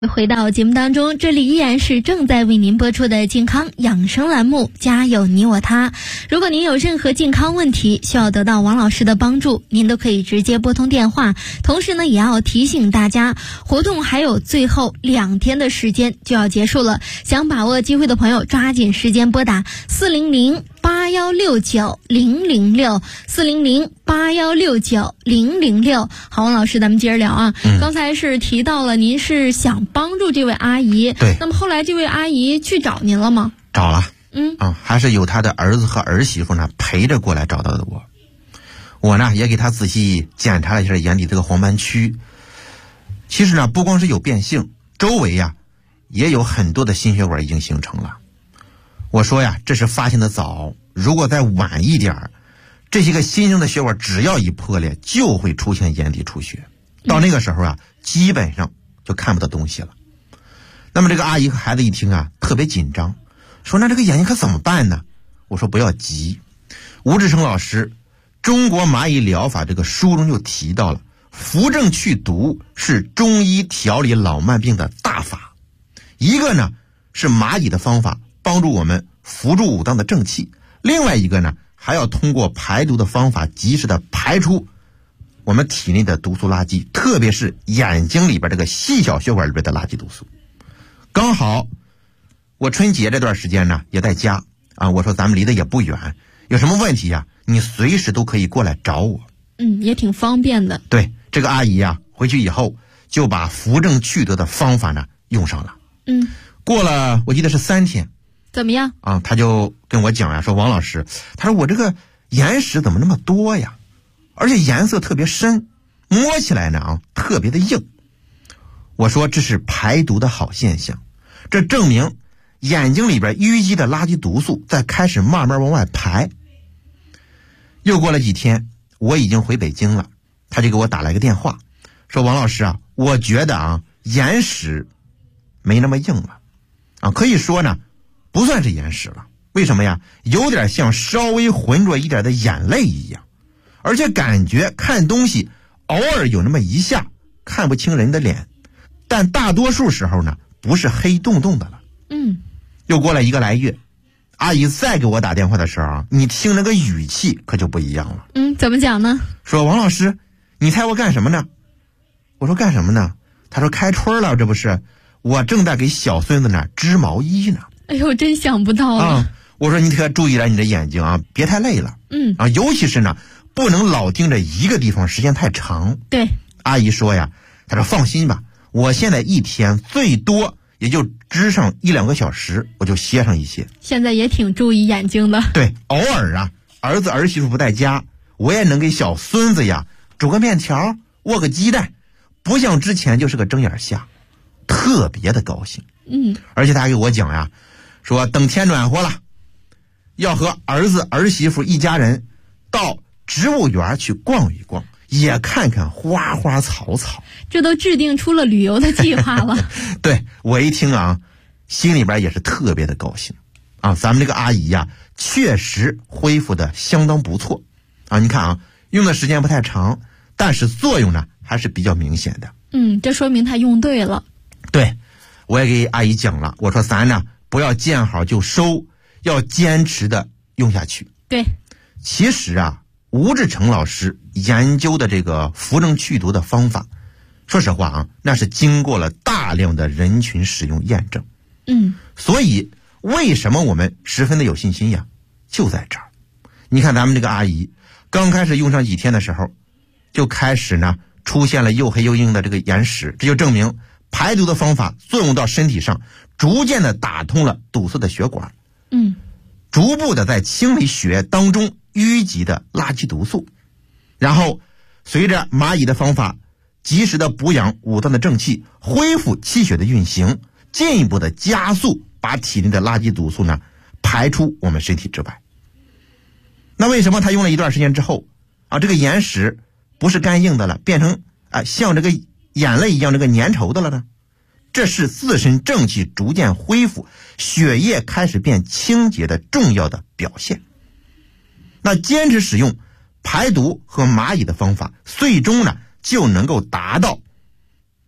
回到节目当中，这里依然是正在为您播出的健康养生栏目，家有你我他。如果您有任何健康问题需要得到王老师的帮助，您都可以直接拨通电话。同时呢，也要提醒大家，活动还有最后2天的时间就要结束了，想把握机会的朋友抓紧时间拨打400-8169-006，400-8169-006。好，王老师，咱们接着聊啊。刚才是提到了您是想帮助这位阿姨， 对。 那么后来这位阿姨去找您了吗？ 找了，还是有他的儿子和儿媳妇呢陪着过来找到的我。我呢也给他仔细检查了一下眼底这个黄斑区。其实呢，不光是有变性，周围呀也有很多的心血管已经形成了。我说呀，这是发现的早，如果再晚一点，这些个新生的血管只要一破裂，就会出现眼底出血。到那个时候啊，基本上就看不到东西了。那么这个阿姨和孩子一听啊，特别紧张，说那这个眼睛可怎么办呢？我说不要急，吴志成老师中国蚂蚁疗法这个书中就提到了，扶正祛毒是中医调理老慢病的大法。一个呢是蚂蚁的方法，帮助我们扶住五脏的正气，另外一个呢还要通过排毒的方法及时的排出我们体内的毒素垃圾，特别是眼睛里边这个细小血管里边的垃圾毒素。刚好我春节这段时间呢也在家啊，我说咱们离得也不远，有什么问题呀，你随时都可以过来找我。 也挺方便的。 对，这个阿姨呀回去以后就把扶正祛毒的方法呢用上了。过了我记得是3天。 怎么样啊？他就跟我讲呀，说王老师，他说我这个眼屎怎么那么多呀，而且颜色特别深，摸起来呢特别的硬。我说这是排毒的好现象，这证明眼睛里边淤积的垃圾毒素在开始慢慢往外排。又过了几天，我已经回北京了，他就给我打来个电话，说王老师啊，我觉得眼屎没那么硬了可以说呢不算是眼屎了。为什么呀？有点像稍微浑浊一点的眼泪一样，而且感觉看东西偶尔有那么一下看不清人的脸，但大多数时候呢不是黑洞洞的了。又过了1个来月，阿姨再给我打电话的时候你听那个语气可就不一样了。 怎么讲呢？ 说王老师，你猜我干什么呢？我说干什么呢？他说开春了，这不是，我正在给小孙子呢织毛衣呢。 哎呦，真想不到啊！ 我说你可注意了你的眼睛别太累了。尤其是呢不能老盯着一个地方时间太长。 对， 阿姨说呀，她说放心吧，我现在一天最多也就织上1-2个小时，我就歇上一些。 现在也挺注意眼睛的。 对，偶尔儿子儿媳妇不在家，我也能给小孙子呀煮个面条，握个鸡蛋，不像之前就是个睁眼瞎，特别的高兴。而且他还给我讲呀，说等天暖和了，要和儿子儿媳妇一家人到植物园去逛一逛，也看看花花草草。 这都制定出了旅游的计划了。 对，我一听心里边也是特别的高兴咱们这个阿姨呀确实恢复的相当不错你看用的时间不太长，但是作用呢还是比较明显的。 这说明她用对了。 对，我也给阿姨讲了，我说咱呢不要见好就收，要坚持的用下去。 对， 其实吴志成老师研究的这个扶正祛毒的方法，说实话那是经过了大量的人群使用验证。所以为什么我们十分的有信心呀？就在这儿。你看咱们这个阿姨刚开始用上几天的时候，就开始呢出现了又黑又硬的这个眼屎，这就证明排毒的方法作用到身体上，逐渐的打通了堵塞的血管，逐步的在清理血液当中淤积的垃圾毒素，然后随着蚂蚁的方法及时的补养五脏的正气，恢复气血的运行，进一步的加速把体内的垃圾毒素呢排出我们身体之外。那为什么他用了一段时间之后这个眼屎不是干硬的了，变成像这个眼泪一样这个粘稠的了呢？这是自身正气逐渐恢复，血液开始变清洁的重要的表现。那坚持使用排毒和蚂蚁的方法，最终呢就能够达到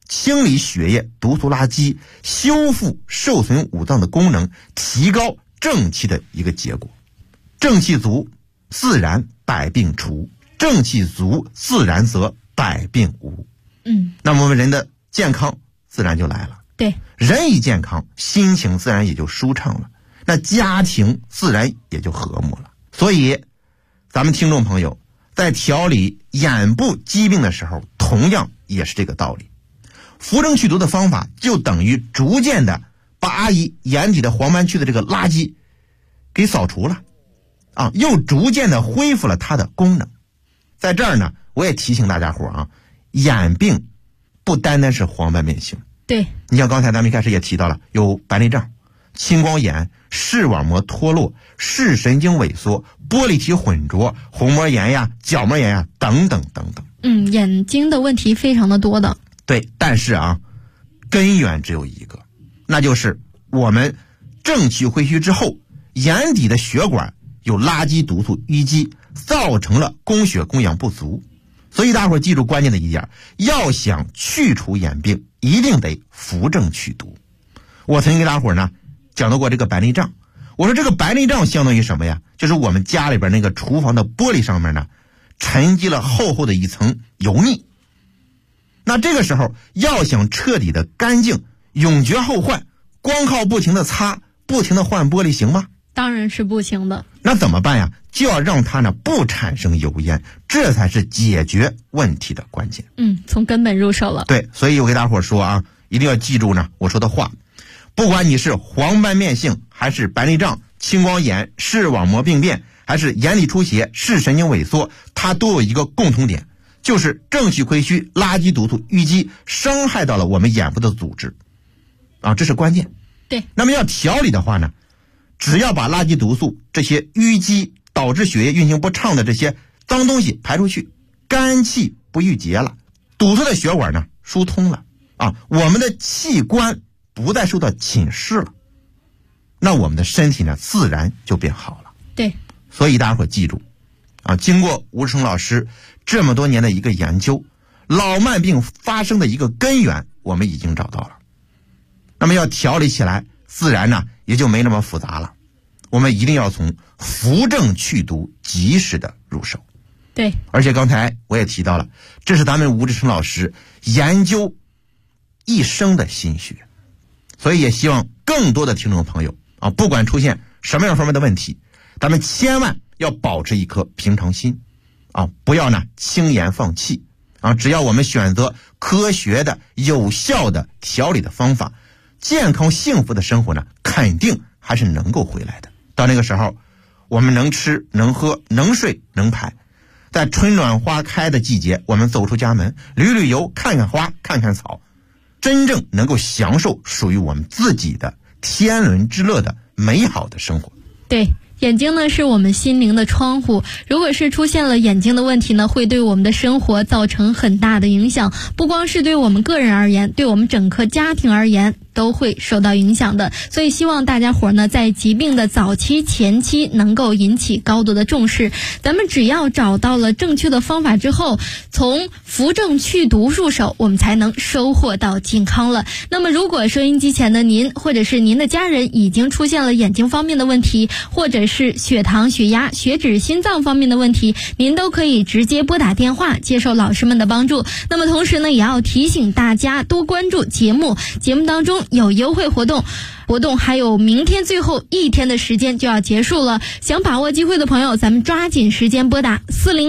清理血液毒素垃圾，修复受损五脏的功能，提高正气的一个结果。正气足，自然百病除；正气足，自然则百病无。那么我们人的健康自然就来了。 对， 人一健康，心情自然也就舒畅了，那家庭自然也就和睦了。所以咱们听众朋友在调理眼部疾病的时候，同样也是这个道理。扶正祛毒的方法就等于逐渐的把阿姨眼底的黄斑区的这个垃圾给扫除了又逐渐的恢复了它的功能。在这儿呢，我也提醒大家伙眼病不单单是黄斑变性。 对， 你像刚才咱们一开始也提到了，有白内障、青光眼、视网膜脱落、视神经萎缩、玻璃体混浊、虹膜炎呀、角膜炎呀等等等等。 眼睛的问题非常的多的。 对，但是根源只有一个，那就是我们正气亏虚之后，眼底的血管有垃圾毒素淤积，造成了供血供氧不足。所以大伙记住关键的一点，要想去除眼病，一定得扶正祛毒。我曾经给大伙呢讲到过这个白内障，我说这个白内障相当于什么呀？就是我们家里边那个厨房的玻璃上面呢沉积了厚厚的一层油腻。那这个时候要想彻底的干净，永绝后患，光靠不停的擦，不停的换玻璃行吗？ 当然是不行的。 那怎么办呀？就要让它呢不产生油烟，这才是解决问题的关键。 从根本入手了。 对，所以我给大伙说一定要记住呢我说的话。不管你是黄斑变性，还是白内障、青光眼、视网膜病变，还是眼底出血、视神经萎缩，它都有一个共同点，就是正气亏虚，垃圾毒素淤积，伤害到了我们眼部的组织这是关键。 对， 那么要调理的话呢，只要把垃圾毒素这些淤积导致血液运行不畅的这些脏东西排出去，肝气不郁结了，堵塞的血管呢疏通了我们的器官不再受到侵蚀了，那我们的身体呢自然就变好了。 对， 所以大家伙记住经过吴志成老师这么多年的一个研究，老慢病发生的一个根源我们已经找到了。那么要调理起来自然呢也就没那么复杂了，我们一定要从扶正祛毒及时的入手。 对， 而且刚才我也提到了，这是咱们吴志成老师研究一生的心血，所以也希望更多的听众朋友不管出现什么样方面的问题，咱们千万要保持一颗平常心不要呢轻言放弃只要我们选择科学的有效的调理的方法，健康幸福的生活呢肯定还是能够回来的。到那个时候我们能吃能喝能睡能排，在春暖花开的季节，我们走出家门旅旅游，看看花看看草，真正能够享受属于我们自己的天伦之乐的美好的生活。 对，眼睛呢是我们心灵的窗户，如果是出现了眼睛的问题呢，会对我们的生活造成很大的影响，不光是对我们个人而言，对我们整个家庭而言都会受到影响的。所以希望大家伙呢在疾病的早期前期能够引起高度的重视，咱们只要找到了正确的方法之后，从扶正祛毒入手，我们才能收获到健康了。那么如果收音机前的您或者是您的家人已经出现了眼睛方面的问题，或者是血糖、血压、血脂、心脏方面的问题，您都可以直接拨打电话接受老师们的帮助。那么同时呢，也要提醒大家多关注节目当中有优惠活动还有明天最后一天的时间就要结束了，想把握机会的朋友，咱们抓紧时间拨打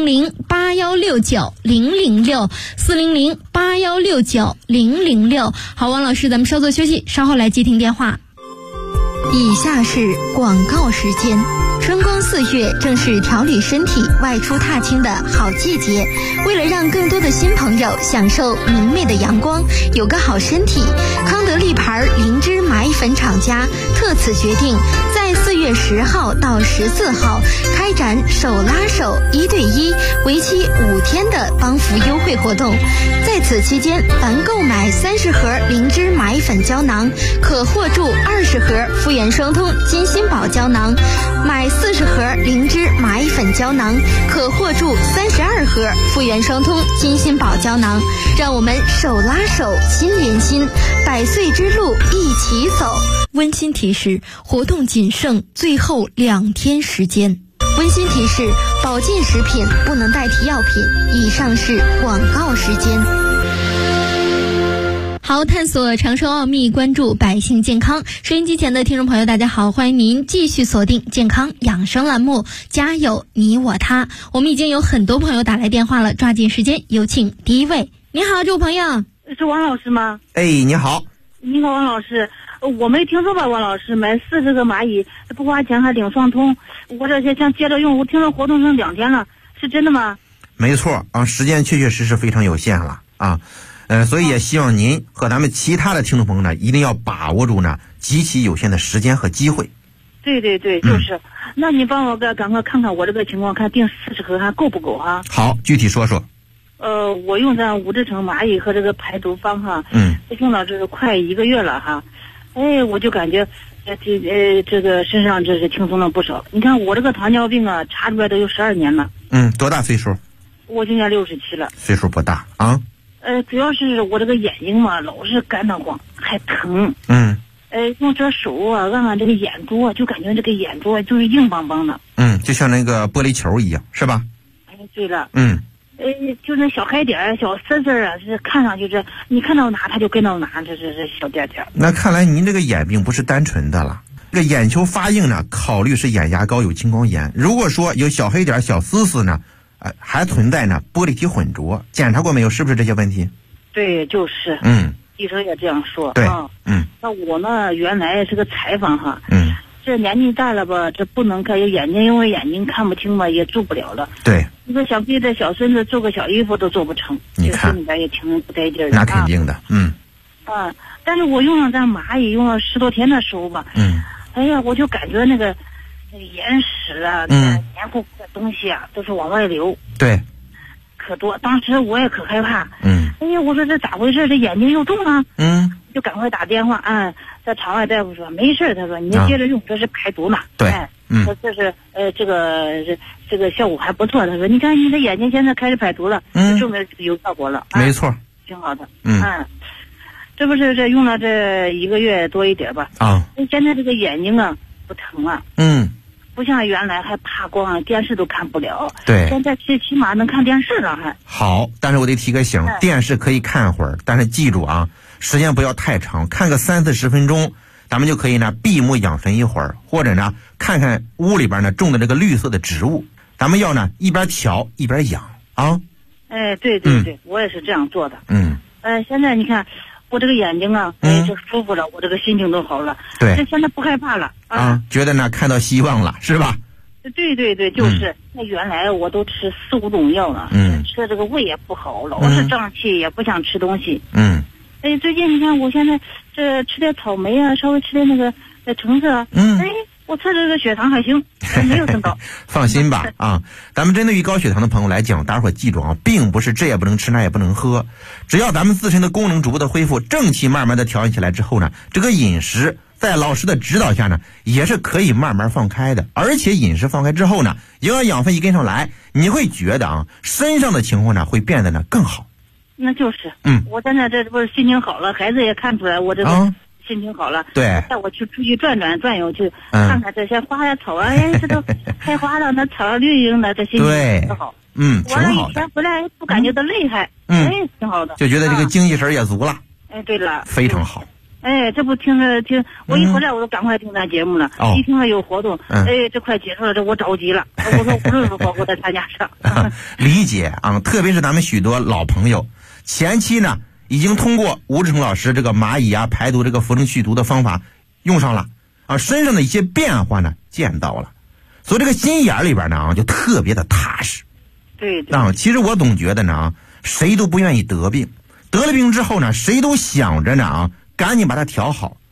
400-8169-006 400-8169-006。好，王老师，咱们稍作休息，稍后来接听电话。以下是广告时间。春光4月正是调理身体、外出踏青的好季节。为了让更多的新朋友享受明媚的阳光，有个好身体，康德利牌灵芝蚂蚁粉粉厂家特此决定，在4月10号到14号开展手拉手1对1为期5天的帮扶优惠活动。在此期间，凡购买30盒灵芝买粉胶囊，可获助20盒复原双通金心宝胶囊；买40盒灵芝买粉胶囊，可获助32盒复原双通金心宝胶囊。让我们手拉手，心连心，100岁之路一起走。温馨提示：活动仅剩最后2天时间。温馨提示：保健食品不能代替药品。以上是广告时间。好，探索长寿奥秘，关注百姓健康。收音机前的听众朋友，大家好，欢迎您继续锁定健康养生栏目，家有你我他。我们已经有很多朋友打来电话了，抓紧时间，有请第一位。你好，这位朋友， 是王老师吗？ 哎，你好。 你好，王老师，我没听说吧？王老师买40个蚂蚁不花钱还领双通，我这些想接着用，我听说活动剩2天了，是真的吗？ 没错啊，时间确实非常有限了啊，所以也希望您和咱们其他的听众朋友呢，一定要把握住呢极其有限的时间和机会。 对，就是。那你帮我赶快看看我这个情况，看订40盒还够不够啊？ 好，具体说说。 我用这5制成蚂蚁和这个排毒方哈，用了这是快1个月了哈，我就感觉这个身上这是轻松了不少。你看我这个糖尿病啊，查出来都有12年了。多大岁数？我今年67了。 岁数不大啊。 主要是我这个眼睛嘛，老是干得慌，还疼。用这手啊按这个眼珠啊，就感觉这个眼珠啊就是硬邦邦的。 就像那个玻璃球一样，是吧？ 对了。就那小黑点小丝丝啊，是看上去这你看到哪它就跟到哪，这小点点。那看来您这个眼病不是单纯的了。这个眼球发硬呢，考虑是眼压高有青光眼。如果说有小黑点小丝丝呢，还存在呢玻璃体混浊，检查过没有？是不是这些问题？ 对，就是。医生也这样说。 对。 那我呢，原来是个采访哈。这年纪大了吧，这不能看，有眼睛因为眼睛看不清嘛，也做不了了。 对， 你说想给这小孙子做个小衣服都做不成， 你看心里边也挺不带劲儿的。 那肯定的。 但是我用了咱蚂蚁用了10多天的时候吧，我就感觉那个眼屎啊，黏糊糊的东西啊，都是往外流。 对， 可多，当时我也可害怕。我说这咋回事？这眼睛又重了。就赶快打电话在场外大夫说没事，他说你接着用，这是排毒嘛。 对。 说这是这个效果还不错。他说你看你的眼睛现在开始排毒了，证明有效果了。 没错。 挺好的。这不是这用了这1个月多一点吧？现在这个眼睛啊不疼了。不像原来还怕光，电视都看不了。 对， 现在起码能看电视了还。 好，但是我得提个醒，电视可以看会儿，但是记住啊，时间不要太长，看个30-40分钟，咱们就可以呢闭目养神一会儿，或者呢看看屋里边呢种的这个绿色的植物，咱们要呢一边调一边养啊。 对，我也是这样做的。现在你看我这个眼睛啊，就舒服了，我这个心情都好了。 对， 这现在不害怕了觉得呢看到希望了，是吧？ 对，就是。那原来我都吃4-5种药了，吃的这个胃也不好，老是胀气，也不想吃东西。最近你看我现在这吃点草莓啊，稍微吃点那个橙子啊，我测这个血糖还行，没有升高。 放心吧咱们针对于高血糖的朋友来讲，大伙记住并不是这也不能吃那也不能喝，只要咱们自身的功能逐步的恢复，正气慢慢的调整起来之后呢，这个饮食在老师的指导下呢，也是可以慢慢放开的。而且饮食放开之后呢，营养养分一跟上来，你会觉得身上的情况呢会变得呢更好。 那就是我现在这不是心情好了，孩子也看出来我这个心情好了。 对， 带我出去转悠去，看看这些花呀草啊，这都开花了，那草绿莹的，这心情挺好。 挺好的。 我以前回来不感觉到累害，挺好的， 就觉得这个精气神也足了。 对了， 非常好。 这不听我一回来我就赶快听咱节目了。一听了有活动，这快结束了，这我着急了。我说无论如何我得参加上。 理解特别是咱们许多老朋友，前期呢已经通过吴志成老师这个蚂蚁排毒这个扶正祛毒的方法用上了身上的一些变化呢见到了，所以这个心眼里边呢就特别的踏实。 对。 其实我总觉得呢，谁都不愿意得病，得了病之后呢，谁都想着呢赶紧把它调好。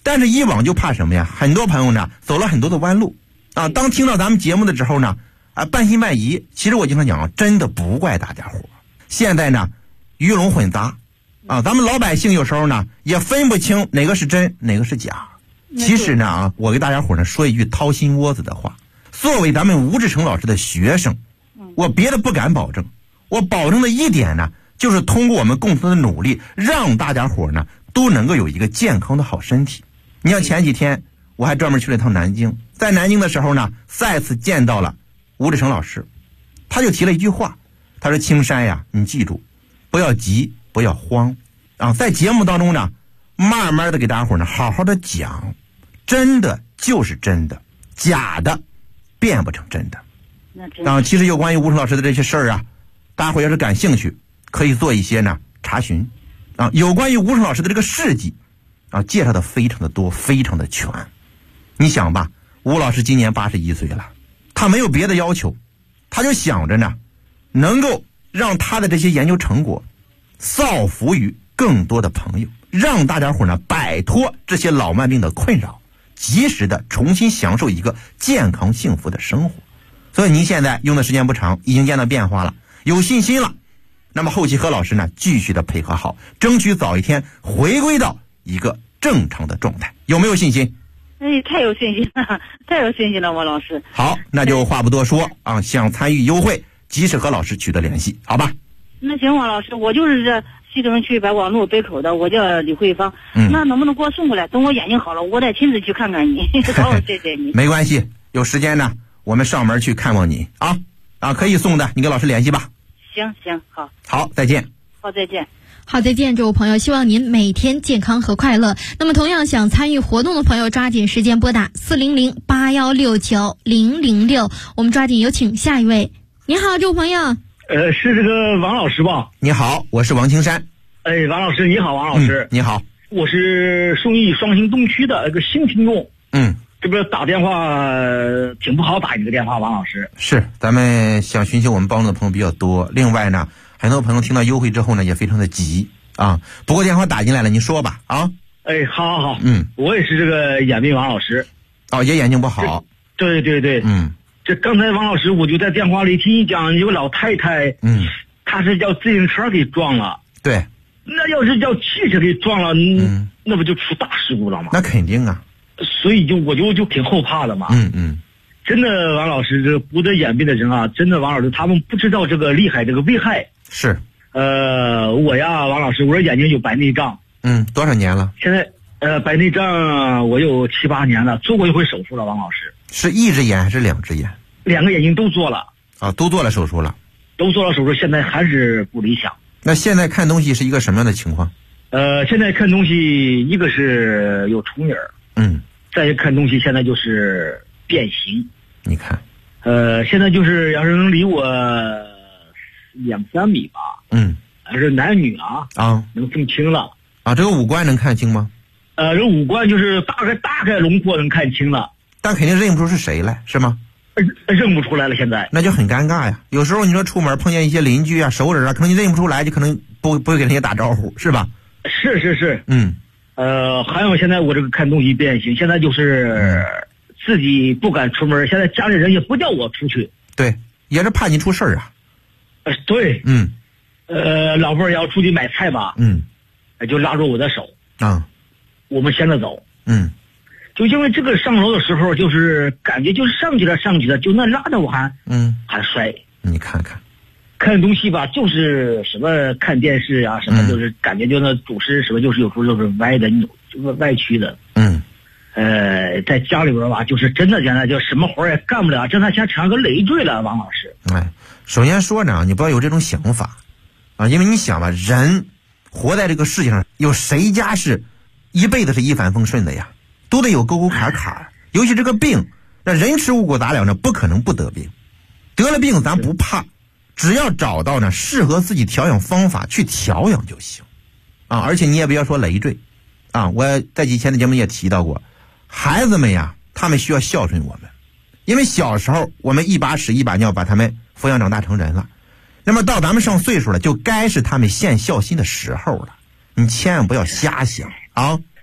但是以往就怕什么呀？很多朋友呢走了很多的弯路啊。当听到咱们节目的时候呢，半信半疑。其实我经常讲，真的不怪大家伙。现在呢，鱼龙混杂啊，咱们老百姓有时候呢也分不清哪个是真，哪个是假。其实呢我给大家伙呢说一句掏心窝子的话，作为咱们吴志成老师的学生，我别的不敢保证，我保证的一点呢，就是通过我们共同的努力，让大家伙呢都能够有一个健康的好身体。你像前几天我还专门去了一趟南京，在南京的时候呢，再次见到了吴志成老师，他就提了一句话，他说：“青山呀，你记住，不要急，不要慌啊，在节目当中呢，慢慢的给大家伙呢好好的讲，真的就是真的，假的变不成真的。”其实有关于吴志成老师的这些事儿啊，大家伙要是感兴趣，可以做一些呢查询啊。有关于吴志成老师的这个事迹啊，介绍的非常的多，非常的全。你想吧，吴老师今年81岁了，他没有别的要求，他就想着呢，能够让他的这些研究成果造福于更多的朋友，让大家伙呢摆脱这些老慢病的困扰，及时的重新享受一个健康幸福的生活。所以您现在用的时间不长，已经见到变化了，有信心了。那么后期和老师呢继续的配合好，争取早一天回归到一个正常的状态。有没有信心？ 太有信心了，太有信心了，王老师。 好，那就话不多说啊，想参与优惠，及时和老师取得联系，好吧？ 那行，王老师，我就是这西城区白广路北口的，我叫李慧芳。那能不能给我送过来？等我眼睛好了，我再亲自去看看你。好，谢谢你。 没关系，有时间呢，我们上门去看望你啊，可以送的，你跟老师联系吧。 行，好。 好，再见。 好，再见。 好，再见，这位朋友，希望您每天健康和快乐。那么同样想参与活动的朋友，抓紧时间拨打400-8169-006。我们抓紧有请下一位。你好，这位朋友。 是这个王老师吧？ 你好，我是王青山。 王老师你好，王老师。 你好， 我是顺义双星东区的一个新听众。这不是打电话挺不好打你的电话，王老师。 是，咱们想寻求我们帮助的朋友比较多，另外呢，很多朋友听到优惠之后呢，也非常的急啊。不过电话打进来了，您说吧啊。 好。我也是这个眼病王老师。 也眼睛不好。 对。这刚才王老师我就在电话里听你讲，有个老太太，她是叫自行车给撞了。 对。 那要是叫汽车给撞了，那不就出大事故了吗？ 那肯定啊。 所以我就挺后怕的嘛。真的，王老师，这不得眼病的人啊，真的，王老师他们不知道这个厉害，这个危害。 是。 我呀，王老师，我眼睛有白内障。 多少年了？ 现在白内障我有7、8年了，做过一回手术了，王老师。 是一只眼还是2只眼 ？2个眼睛都做了。 都做了手术了。 都做了手术，现在还是不理想。 那现在看东西是一个什么样的情况？ 现在看东西，一个是有重影，再看东西现在就是变形。你看，现在就是要是能离我2、3米吧，还是男女能分清了。 这个五官能看清吗？ 这五官就是大概轮廓能看清了，但肯定认不出是谁来，是吗？ 认不出来了，现在那就很尴尬呀。有时候你说出门碰见一些邻居啊、熟人啊，可能你认不出来，就可能不会给人家打招呼，是吧？ 是。还有现在我这个看东西变形，现在就是自己不敢出门，现在家里人也不叫我出去。 对，也是怕你出事儿啊。 对。老婆也要出去买菜吧，就拉住我的手我们先着走。就因为这个上楼的时候，就是感觉就是上去了，就那拉着我还摔。 你看看东西吧，就是什么看电视啊，什么就是感觉就那主视什么，就是有时候就是歪的，就是歪曲的。在家里边吧，就是真的现在就什么活也干不了，真的像成个累赘了，王老师。 首先说呢，你不要有这种想法因为你想吧，人活在这个世界上，有谁家是一辈子是一帆风顺的呀？都得有沟沟坎坎，尤其这个病，那人吃五谷杂粮呢，不可能不得病。得了病咱不怕，只要找到呢适合自己调养方法去调养就行而且你也不要说累赘我在以前的节目也提到过，孩子们呀，他们需要孝顺我们，因为小时候我们一把屎一把尿把他们抚养长大成人了，那么到咱们上岁数了，就该是他们献孝心的时候了。你千万不要瞎想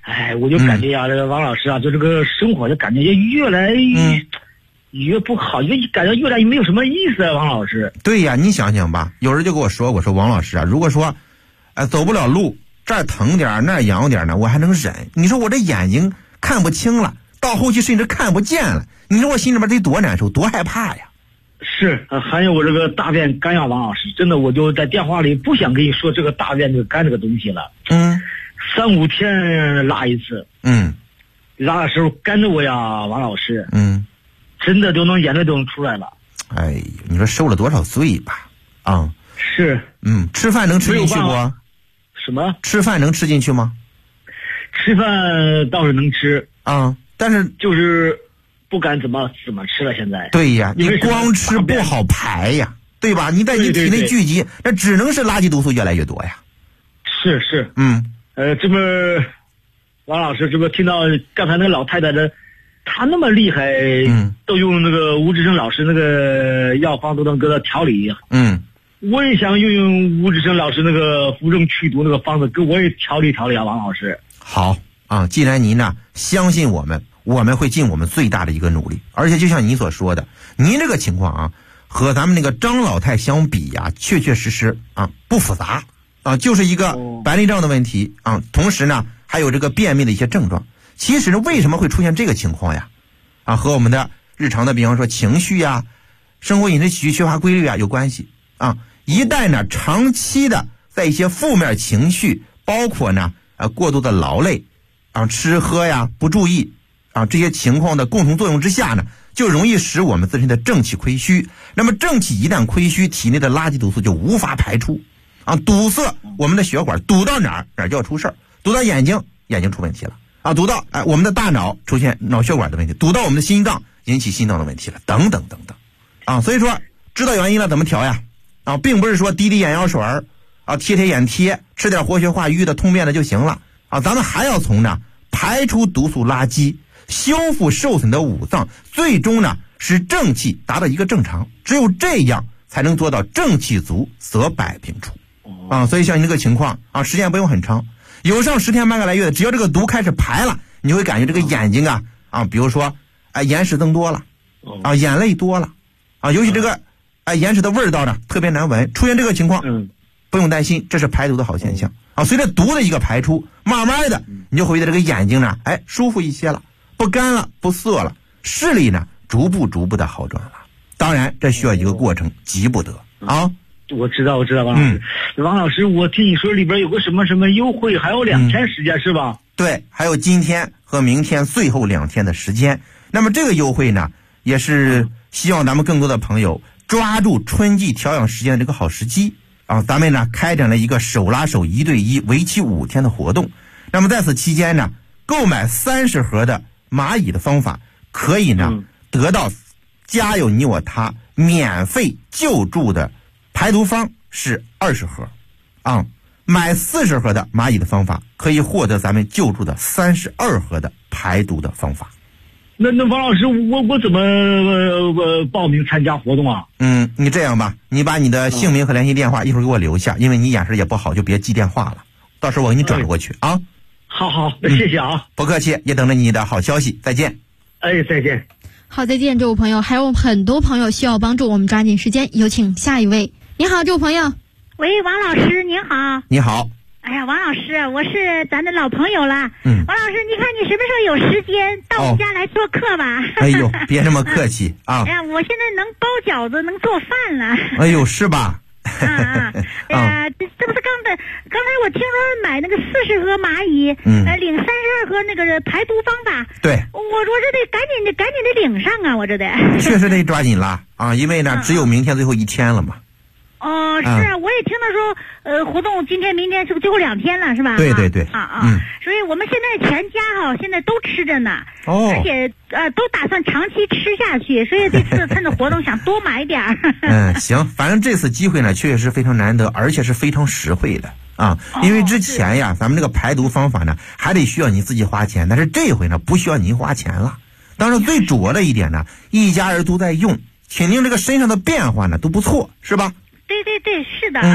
我就感觉呀，这个王老师啊，就这个生活就感觉越来越不好，就感觉越来越没有什么意思啊，王老师。 对呀，你想想吧，有人就跟我说王老师啊，如果说走不了路，这儿疼点那儿痒点呢，我还能忍。你说我这眼睛看不清了，到后期甚至看不见了，你说我心里边得多难受，多害怕呀。 是，还有我这个大便干呀，王老师，真的我就在电话里不想跟你说这个大便这个干这个东西了。3-5天拉一次。拉的时候干着我呀，王老师。真的都能眼泪都能出来了。 哎呦，你说受了多少罪吧？啊， 是。 吃饭能吃进去不？ 什么？ 吃饭能吃进去吗？ 吃饭倒是能吃啊，但是就是不敢怎么吃了。现在对呀，你光吃不好排呀，对吧？你在你体内聚集，那只能是垃圾毒素越来越多呀。 是。这么王老师，这不听到刚才那个老太太的，她那么厉害，都用那个吴志生老师那个药方都能给她调理。我也想用吴志生老师那个扶正祛毒那个方子给我也调理啊，王老师。 好啊，既然您呢相信我们会尽我们最大的一个努力，而且就像你所说的，您这个情况啊，和咱们那个张老太相比呀，确实啊不复杂啊，就是一个白内障的问题啊，同时呢还有这个便秘的一些症状。其实呢，为什么会出现这个情况呀？啊，和我们的日常的比方说情绪呀、生活饮食起居缺乏规律啊有关系啊。一旦呢长期的在一些负面情绪，包括呢过度的劳累啊、吃喝呀不注意啊，这些情况的共同作用之下呢，就容易使我们自身的正气亏虚。那么正气一旦亏虚，体内的垃圾毒素就无法排出啊，堵塞我们的血管，堵到哪儿就要出事儿，堵到眼睛出问题了啊，堵到我们的大脑出现脑血管的问题，堵到我们的心脏引起心脏的问题了，等等啊。所以说知道原因了怎么调呀？啊，并不是说滴眼药水啊、贴眼贴、吃点活血化瘀的通便的就行了啊，咱们还要从呢排出毒素垃圾，修复受损的五脏，最终呢使正气达到一个正常，只有这样才能做到正气足则百病除啊。所以像你这个情况啊，时间不用很长，有上10天半个来月的，只要这个毒开始排了，你会感觉这个眼睛啊，比如说眼屎增多了啊，眼泪多了啊，尤其这个眼屎的味道呢特别难闻，出现这个情况不用担心，这是排毒的好现象啊。随着毒的一个排出，慢慢的你就会觉得这个眼睛呢舒服一些了，不干了，不涩了，视力呢逐步的好转了。当然这需要一个过程，急不得啊。 我知道王老师。王老师，我听你说里边有个什么优惠，还有2天时间是吧？ 对，还有今天和明天最后2天的时间。那么这个优惠呢，也是希望咱们更多的朋友抓住春季调养时间的这个好时机啊。咱们呢开展了一个手拉手1对1为期5天的活动。那么在此期间呢，购买30盒的蚂蚁的方法，可以呢得到家有你我他免费救助的排毒方是20盒啊，买40盒的蚂蚁的方法可以获得咱们救助的32盒的排毒的方法。 那王老师，我怎么报名参加活动啊？ 你这样吧，你把你的姓名和联系电话一会儿给我留下，因为你眼神也不好，就别记电话了，到时候我给你转过去啊。 好，谢谢啊。 不客气，也等着你的好消息，再见。 再见。 好，再见，这位朋友。还有很多朋友需要帮助，我们抓紧时间，有请下一位。你好，这位朋友。 喂，王老师您好。 你好。 哎呀，王老师，我是咱的老朋友了。王老师，你看你什么时候有时间到我们家来做客吧？ 哎呦，别这么客气啊！ 哎呀，我现在能包饺子，能做饭了。 哎呦，是吧？ 这不是刚才我听说买那个40盒蚂蚁，领32盒那个排毒方法。 对， 我这得赶紧得领上啊！我这得确实得抓紧了啊，因为呢只有明天最后1天了嘛。 是啊，我也听他说，活动今天、明天是不是最后2天了，是吧？ 对。 所以我们现在全家现在都吃着呢，而且都打算长期吃下去，所以这次趁着活动想多买点儿。 行，反正这次机会呢确实非常难得，而且是非常实惠的啊。因为之前呀，咱们这个排毒方法呢还得需要你自己花钱，但是这回呢不需要您花钱了。当然最主要的一点呢，一家人都在用，肯定这个身上的变化呢都不错，是吧？ 对，是的啊。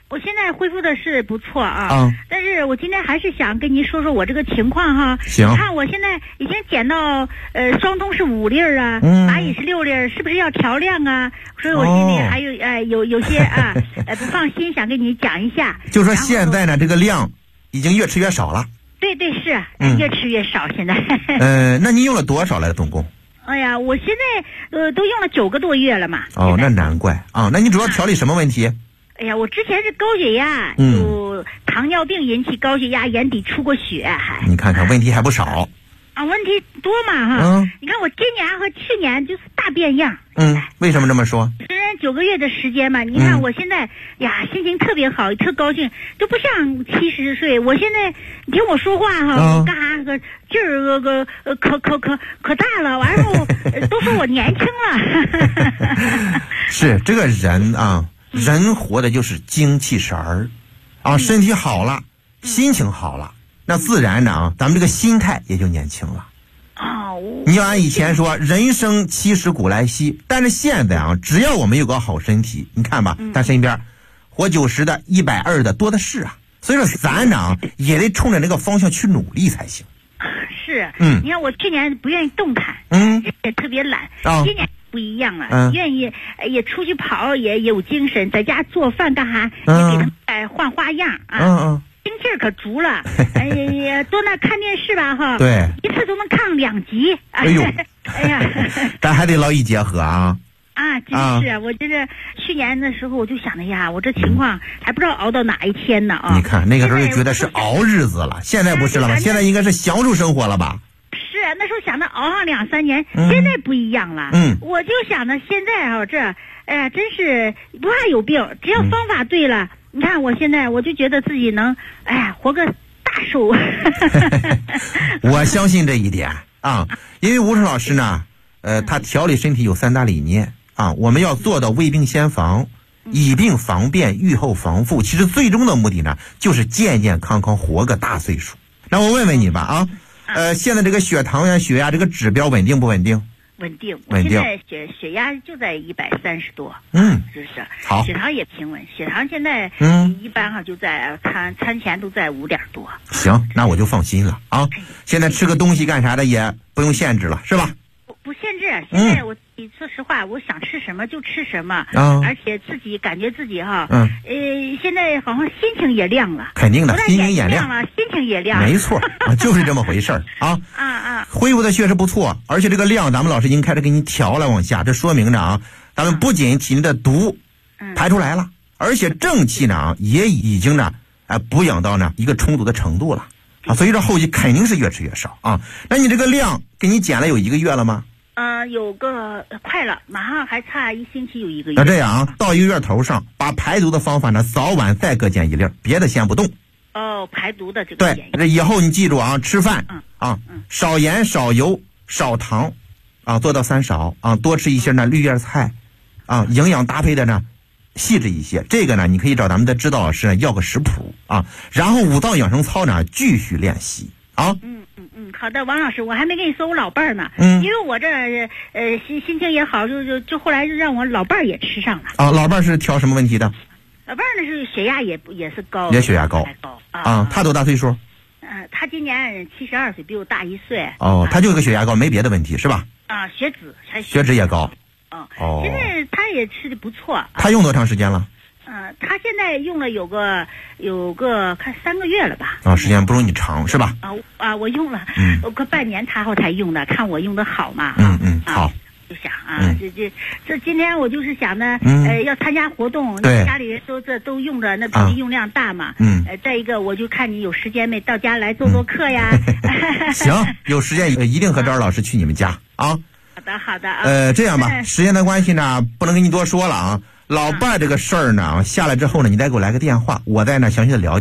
我现在恢复的是不错啊，但是我今天还是想跟您说说我这个情况哈。 行， 你看我现在已经减到双通是5粒啊，蚂蚁是6粒，是不是要调量啊？所以我心里还有有些不放心，想跟你讲一下。 就说现在呢，这个量已经越吃越少了。 对，是越吃越少现在。 那你用了多少来总共？ 哎呀，我现在都用了9个多月了嘛。 哦，那难怪啊。那你主要调理什么问题？ 哎呀，我之前是高血压，有糖尿病引起高血压，眼底出过血，还。 你看看问题还不少。 问题多嘛哈。你看我今年和去年就是大变样。 为什么这么说？ 虽然9个月的时间嘛，你看我现在呀，心情特别好，特高兴，就不像70岁。我现在你听我说话哈，干啥个劲儿可大了，完后都说我年轻了。 是这个人啊。人活的就是精气神儿，身体好了，心情好了，那自然呢咱们这个心态也就年轻了。你要按以前说，人生70古来稀，但是现在只要我们有个好身体，你看吧，咱身边活90的、120的多的是啊。所以说咱呢也得冲着那个方向去努力才行。 是，你看我去年不愿意动弹，也特别懒，今年不一样了，愿意也出去跑，也有精神，在家做饭干啥，也给他换花样啊，心气儿可足了。哎呀，多那看电视吧哈， 对， 一次都能看2集。哎呦，哎呀， 咱还得劳逸结合啊。 真是，我这是去年的时候我就想的呀，我这情况还不知道熬到哪一天呢啊！ 你看那个时候就觉得是熬日子了，现在不是了吧？现在应该是享受生活了吧？ 是啊，那时候想着熬上2、3年，现在不一样了。我就想着现在真是不怕有病，只要方法对了。你看我现在我就觉得自己能活个大寿。 我相信这一点啊，因为吴成老师呢，他调理身体有3大理念。我们要做到未病先防，以病防变，预后防复。其实最终的目的呢，就是健健康康活个大岁数。那我问问你吧现在这个血糖呀、血压这个指标稳定不稳定？ 稳定。我现在血压就在130多。就是好。 血糖也平稳，血糖现在一般就在餐前都在5点多。 行，那我就放心了啊。现在吃个东西干啥的也不用限制了，是吧？ 不限制，现在我说实话，我想吃什么就吃什么，而且自己感觉自己现在好像心情也亮了。肯定的，心情也亮了，心情也亮。 没错，就是这么回事儿啊。恢复的确实不错，而且这个量咱们老师已经开始给你调了往下，这说明着咱们不仅体内的毒排出来了，而且正气呢也已经补养到一个充足的程度了所以这后期肯定是越吃越少那你这个量给你减了有1个月了吗？ 有个快了，马上还差1星期有1个月。 那这样到1个月头上，把排毒的方法呢，早晚再各减1粒，别的先不动。 排毒的这个对，这以后你记住吃饭少盐少油少糖做到3少多吃一些绿叶菜营养搭配的呢细致一些。这个呢，你可以找咱们的指导老师要个食谱然后5道养生操呢继续练习好的，王老师，我还没跟你说我老伴儿呢，因为我这心情也好，就后来就让我老伴儿也吃上了。 老伴儿是调什么问题的？ 老伴儿呢是血压也是高， 也血压高他多大岁数？ 他今年72岁，比我大1岁。 他就有个血压高，没别的问题是吧？血脂也高。 现在他也吃的不错。 他用多长时间了？ 他现在用了有个看3个月了吧？ 时间不如你长是吧？ 我用了，我快半年他后才用的，看我用的好嘛。 好。 就想这今天我就是想呢，要参加活动，家里人都用着，那东西用量大嘛。再一个我就看你有时间没，到家来做客呀。 行，有时间一定和赵老师去你们家好的。 这样吧，时间的关系呢，不能跟你多说了老伴这个事儿呢，下来之后呢，你再给我来个电话，我再详细的了解。